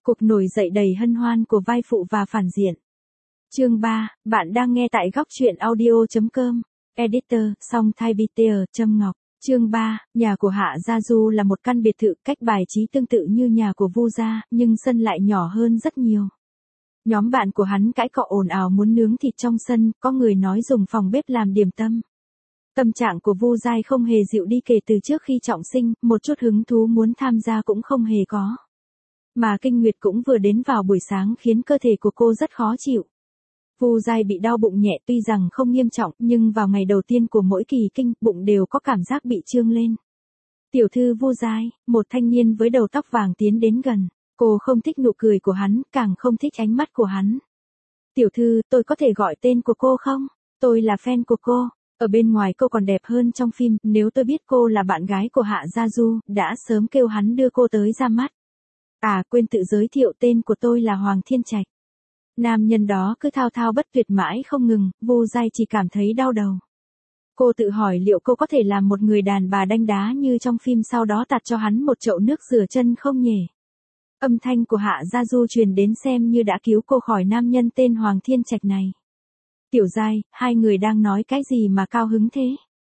Cuộc nổi dậy đầy hân hoan của vai phụ và phản diện. Chương 3, bạn đang nghe tại góc truyện audio.com. Editor, Song Thai Peter, Trâm Ngọc. Chương 3, nhà của Hạ Gia Du là một căn biệt thự cách bài trí tương tự như nhà của Vu gia, nhưng sân lại nhỏ hơn rất nhiều. Nhóm bạn của hắn cãi cọ ồn ào muốn nướng thịt trong sân, có người nói dùng phòng bếp làm điểm tâm. Tâm trạng của Vu Giai không hề dịu đi kể từ trước khi trọng sinh, một chút hứng thú muốn tham gia cũng không hề có. Mà kinh nguyệt cũng vừa đến vào buổi sáng khiến cơ thể của cô rất khó chịu. Vu Giai bị đau bụng nhẹ tuy rằng không nghiêm trọng, nhưng vào ngày đầu tiên của mỗi kỳ kinh, bụng đều có cảm giác bị trương lên. Tiểu thư Vu Giai, một thanh niên với đầu tóc vàng tiến đến gần. Cô không thích nụ cười của hắn, càng không thích ánh mắt của hắn. Tiểu thư, tôi có thể gọi tên của cô không? Tôi là fan của cô. Ở bên ngoài cô còn đẹp hơn trong phim, nếu tôi biết cô là bạn gái của Hạ Gia Du, đã sớm kêu hắn đưa cô tới ra mắt. À, quên tự giới thiệu, tên của tôi là Hoàng Thiên Trạch. Nam nhân đó cứ thao thao bất tuyệt mãi không ngừng, Vu Giai chỉ cảm thấy đau đầu. Cô tự hỏi liệu cô có thể làm một người đàn bà đanh đá như trong phim, sau đó tạt cho hắn một chậu nước rửa chân không nhỉ? Âm thanh của Hạ Gia Du truyền đến xem như đã cứu cô khỏi nam nhân tên Hoàng Thiên Trạch này. Tiểu Giai, hai người đang nói cái gì mà cao hứng thế?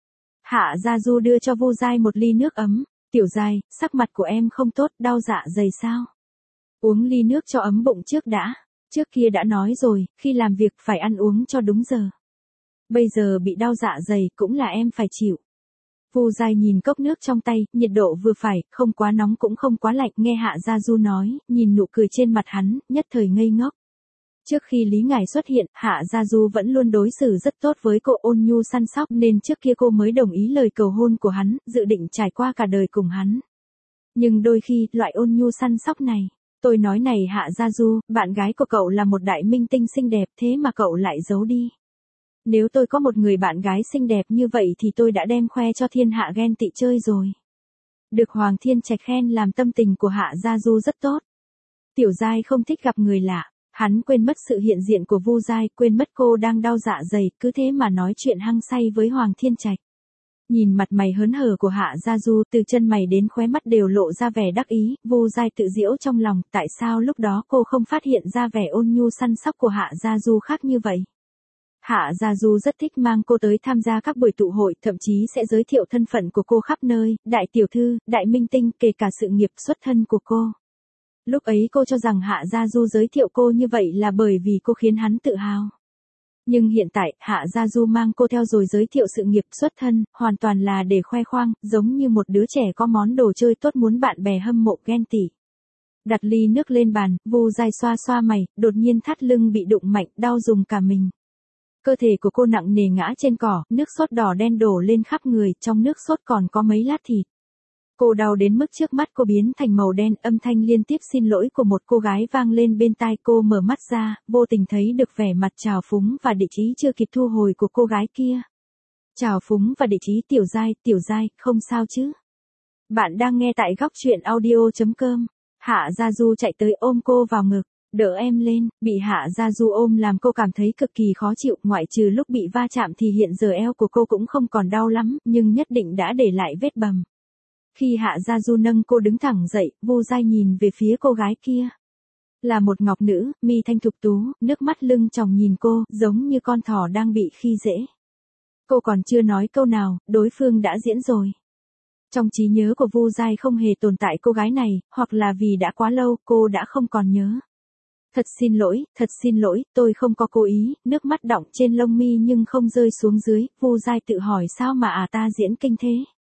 Hạ Gia Du đưa cho Vu Giai một ly nước ấm. Tiểu Giai, sắc mặt của em không tốt, đau dạ dày sao? Uống ly nước cho ấm bụng trước đã. Trước kia đã nói rồi, khi làm việc phải ăn uống cho đúng giờ. Bây giờ bị đau dạ dày cũng là em phải chịu. Vu Giai nhìn cốc nước trong tay, nhiệt độ vừa phải, không quá nóng cũng không quá lạnh, nghe Hạ Gia Du nói, nhìn nụ cười trên mặt hắn, nhất thời ngây ngốc. Trước khi Lý Ngải xuất hiện, Hạ Gia Du vẫn luôn đối xử rất tốt với cô, ôn nhu săn sóc, nên trước kia cô mới đồng ý lời cầu hôn của hắn, dự định trải qua cả đời cùng hắn. Nhưng đôi khi, loại ôn nhu săn sóc này, tôi nói này Hạ Gia Du, bạn gái của cậu là một đại minh tinh xinh đẹp, thế mà cậu lại giấu đi. Nếu tôi có một người bạn gái xinh đẹp như vậy thì tôi đã đem khoe cho thiên hạ ghen tị chơi rồi. Được Hoàng Thiên Trạch khen làm tâm tình của Hạ Gia Du rất tốt. Tiểu Giai không thích gặp người lạ. Hắn quên mất sự hiện diện của Vu Giai, quên mất cô đang đau dạ dày, cứ thế mà nói chuyện hăng say với Hoàng Thiên Trạch. Nhìn mặt mày hớn hở của Hạ Gia Du, từ chân mày đến khóe mắt đều lộ ra vẻ đắc ý, Vu Giai tự giễu trong lòng, tại sao lúc đó cô không phát hiện ra vẻ ôn nhu săn sóc của Hạ Gia Du khác như vậy. Hạ Gia Du rất thích mang cô tới tham gia các buổi tụ hội, thậm chí sẽ giới thiệu thân phận của cô khắp nơi, đại tiểu thư, đại minh tinh, kể cả sự nghiệp xuất thân của cô. Lúc ấy cô cho rằng Hạ Gia Du giới thiệu cô như vậy là bởi vì cô khiến hắn tự hào. Nhưng hiện tại, Hạ Gia Du mang cô theo rồi giới thiệu sự nghiệp xuất thân, hoàn toàn là để khoe khoang, giống như một đứa trẻ có món đồ chơi tốt muốn bạn bè hâm mộ ghen tị. Đặt ly nước lên bàn, Vu Giai xoa xoa mày, đột nhiên thắt lưng bị đụng mạnh, đau rùng cả mình. Cơ thể của cô nặng nề ngã trên cỏ, nước sốt đỏ đen đổ lên khắp người, trong nước sốt còn có mấy lát thịt. Cô đau đến mức trước mắt cô biến thành màu đen, âm thanh liên tiếp xin lỗi của một cô gái vang lên bên tai cô, mở mắt ra, vô tình thấy được vẻ mặt trào phúng và địch ý chưa kịp thu hồi của cô gái kia. Trào phúng và địch ý, Tiểu Giai, không sao chứ? Bạn đang nghe tại góc truyện audio.com. Hạ Gia Du chạy tới ôm cô vào ngực, đỡ em lên, bị Hạ Gia Du ôm làm cô cảm thấy cực kỳ khó chịu, ngoại trừ lúc bị va chạm thì hiện giờ eo của cô cũng không còn đau lắm, nhưng nhất định đã để lại vết bầm. Khi Hạ Gia Du nâng cô đứng thẳng dậy, Vu Giai nhìn về phía cô gái kia. Là một ngọc nữ, mi thanh thục tú, nước mắt lưng tròng nhìn cô, giống như con thỏ đang bị khi dễ. Cô còn chưa nói câu nào, đối phương đã diễn rồi. Trong trí nhớ của Vu Giai không hề tồn tại cô gái này, hoặc là vì đã quá lâu, cô đã không còn nhớ. Thật xin lỗi, tôi không có cố ý, nước mắt đọng trên lông mi nhưng không rơi xuống dưới, Vu Giai tự hỏi sao mà ta diễn kinh thế.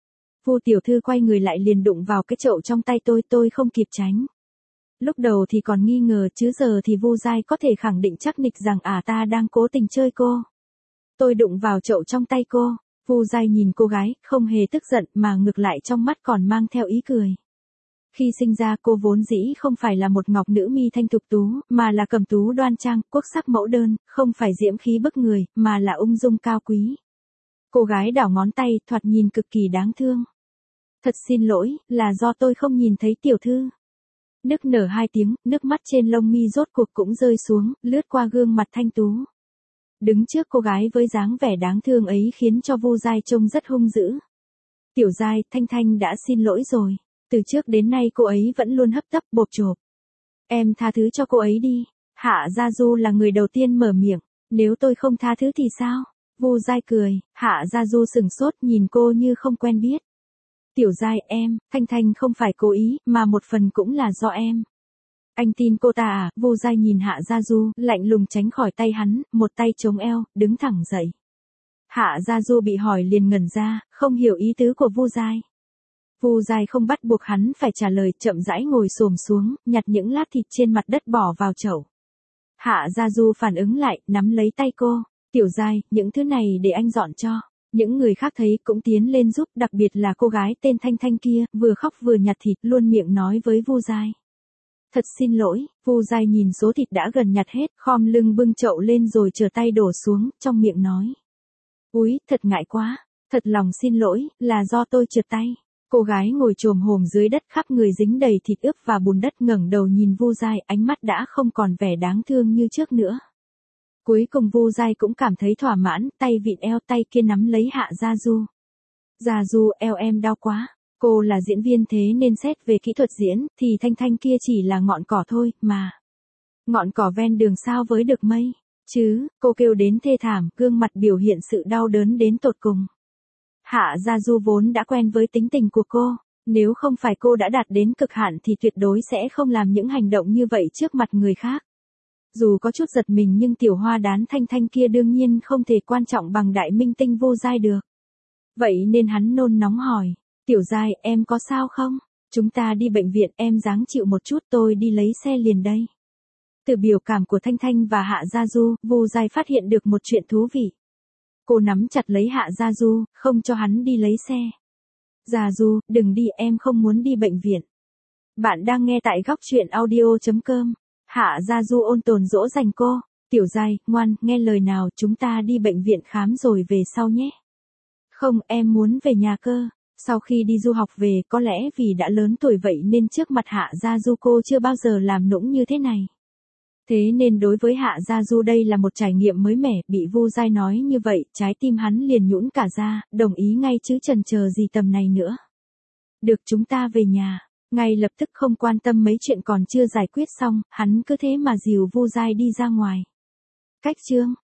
Vu tiểu thư quay người lại liền đụng vào cái chậu trong tay tôi không kịp tránh. Lúc đầu thì còn nghi ngờ, chứ giờ thì Vu Giai có thể khẳng định chắc nịch rằng ta đang cố tình chơi cô. Tôi đụng vào chậu trong tay cô. Vu Giai nhìn cô gái, không hề tức giận mà ngược lại trong mắt còn mang theo ý cười. Khi sinh ra cô vốn dĩ không phải là một ngọc nữ mi thanh thục tú, mà là cẩm tú đoan trang, quốc sắc mẫu đơn, không phải diễm khí bức người, mà là ung dung cao quý. Cô gái đảo ngón tay, thoạt nhìn cực kỳ đáng thương. Thật xin lỗi, là do tôi không nhìn thấy tiểu thư. Nức nở hai tiếng, nước mắt trên lông mi rốt cuộc cũng rơi xuống, lướt qua gương mặt thanh tú. Đứng trước cô gái với dáng vẻ đáng thương ấy khiến cho Vu Giai trông rất hung dữ. Tiểu Giai, Thanh Thanh đã xin lỗi rồi. Từ trước đến nay cô ấy vẫn luôn hấp tấp bộp chộp. Em tha thứ cho cô ấy đi. Hạ Gia Du là người đầu tiên mở miệng. Nếu tôi không tha thứ thì sao? Vu Giai cười, Hạ Gia Du sừng sốt nhìn cô như không quen biết. Tiểu Giai em, Thanh Thanh không phải cố ý, mà một phần cũng là do em. Anh tin cô ta à? Vu Giai nhìn Hạ Gia Du, lạnh lùng tránh khỏi tay hắn, một tay chống eo, đứng thẳng dậy. Hạ Gia Du bị hỏi liền ngẩn ra, không hiểu ý tứ của Vu Giai. Vu Giai không bắt buộc hắn phải trả lời, chậm rãi ngồi xổm xuống, nhặt những lát thịt trên mặt đất bỏ vào chậu. Hạ Gia Du phản ứng lại, nắm lấy tay cô. Tiểu Giai, những thứ này để anh dọn cho. Những người khác thấy cũng tiến lên giúp, đặc biệt là cô gái tên Thanh Thanh kia, vừa khóc vừa nhặt thịt, luôn miệng nói với Vu Giai. Thật xin lỗi. Vu Giai nhìn số thịt đã gần nhặt hết, khom lưng bưng chậu lên rồi trở tay đổ xuống, trong miệng nói. Úi, thật ngại quá. Thật lòng xin lỗi, là do tôi trượt tay. Cô gái ngồi chồm hổm dưới đất, khắp người dính đầy thịt ướp và bùn đất, ngẩng đầu nhìn Vu Giai, ánh mắt đã không còn vẻ đáng thương như trước nữa. Cuối cùng Vu Giai cũng cảm thấy thỏa mãn, tay vịn eo, tay kia nắm lấy Hạ Gia Du. Gia Du, eo em đau quá. Cô là diễn viên thế nên xét về kỹ thuật diễn, thì Thanh Thanh kia chỉ là ngọn cỏ thôi, mà. Ngọn cỏ ven đường sao với được mây. Chứ, cô kêu đến thê thảm, gương mặt biểu hiện sự đau đớn đến tột cùng. Hạ Gia Du vốn đã quen với tính tình của cô, nếu không phải cô đã đạt đến cực hạn thì tuyệt đối sẽ không làm những hành động như vậy trước mặt người khác. Dù có chút giật mình nhưng tiểu hoa đán Thanh Thanh kia đương nhiên không thể quan trọng bằng đại minh tinh Vu Giai được. Vậy nên hắn nôn nóng hỏi, Tiểu Giai em có sao không? Chúng ta đi bệnh viện, em ráng chịu một chút, tôi đi lấy xe liền đây. Từ biểu cảm của Thanh Thanh và Hạ Gia Du, Vu Giai phát hiện được một chuyện thú vị. Cô nắm chặt lấy Hạ Gia Du, không cho hắn đi lấy xe. Gia Du, đừng đi, em không muốn đi bệnh viện. Bạn đang nghe tại góc truyện audio.com. Hạ Gia Du ôn tồn dỗ dành cô. Tiểu Giai, ngoan, nghe lời nào, chúng ta đi bệnh viện khám rồi về sau nhé. Không, em muốn về nhà cơ. Sau khi đi du học về, có lẽ vì đã lớn tuổi vậy nên trước mặt Hạ Gia Du cô chưa bao giờ làm nũng như thế này. Thế nên đối với Hạ Gia Du đây là một trải nghiệm mới mẻ, bị Vu Giai nói như vậy, trái tim hắn liền nhũn cả ra, đồng ý ngay chứ chần chờ gì tầm này nữa. Được, chúng ta về nhà. Ngay lập tức không quan tâm mấy chuyện còn chưa giải quyết xong, hắn cứ thế mà dìu Vu Giai đi ra ngoài. Cách chương